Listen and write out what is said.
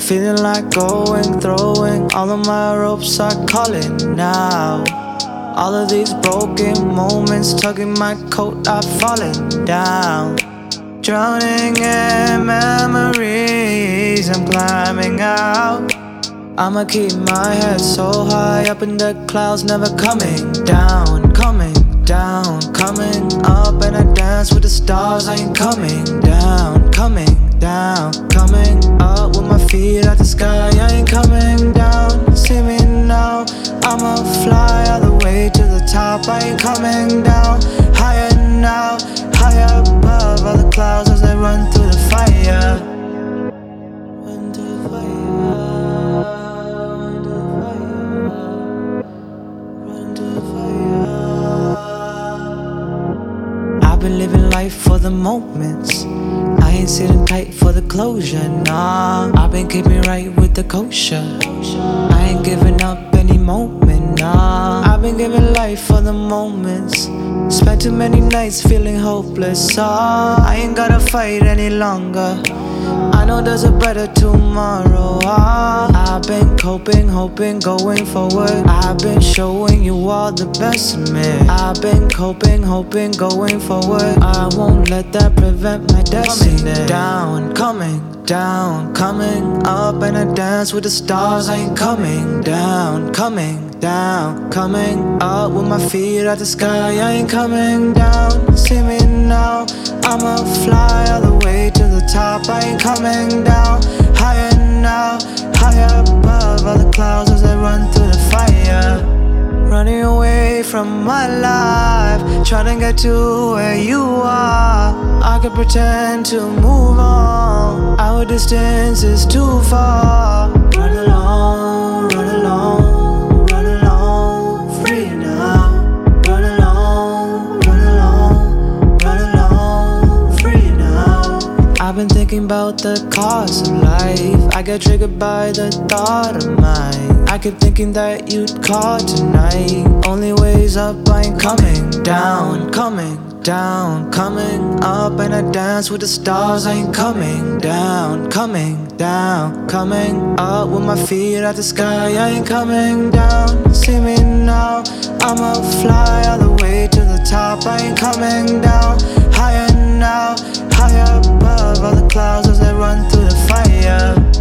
Feeling like going, throwing all of my ropes are calling now. All of these broken moments tugging my coat, I've fallen down. Drowning in memories, I'm climbing out. I'ma keep my head so high up in the clouds, never coming down, coming down, coming up. And I dance with the stars, I ain't coming down, coming down, coming up with my feet at the sky, I ain't coming down. See me now, I'ma fly all the way to the top, I ain't coming down. Higher now, higher above all the clouds as I run through the fire. Run through the fire. I've been living life for the moments, I ain't sitting tight for the closure, nah. I've been keeping right with the kosher, I ain't giving up any moment, nah. I've been giving life for the moments, spent too many nights feeling hopeless, I ain't gotta fight any longer, I know there's a better tomorrow. I've been coping, hoping, going forward. I've been showing you all the best of me. I've been coping, hoping, going forward. I won't let that prevent my destiny. Coming down, coming up. And I dance with the stars, I ain't coming down, coming down, coming up with my feet at the sky, I ain't coming down. See me now, I'ma fly all the way to the top, I ain't coming down. Higher now, higher above all the clouds as I run through the fire. Running away from my life, trying to get to where you are. I could pretend to move on, our distance is too far. Run along, run along, run along, free now. Run along, run along, run along, free now. I've been thinking about the cost of life, I get triggered by the thought of mine. I keep thinking that you'd call tonight. Only ways up, I ain't coming down, coming down, coming up. And I dance with the stars, I ain't coming down, coming down, coming up with my feet at the sky, I ain't coming down. See me now, I'ma fly all the way to the top, I ain't coming down. Higher now, higher above all the clouds as I run through the fire.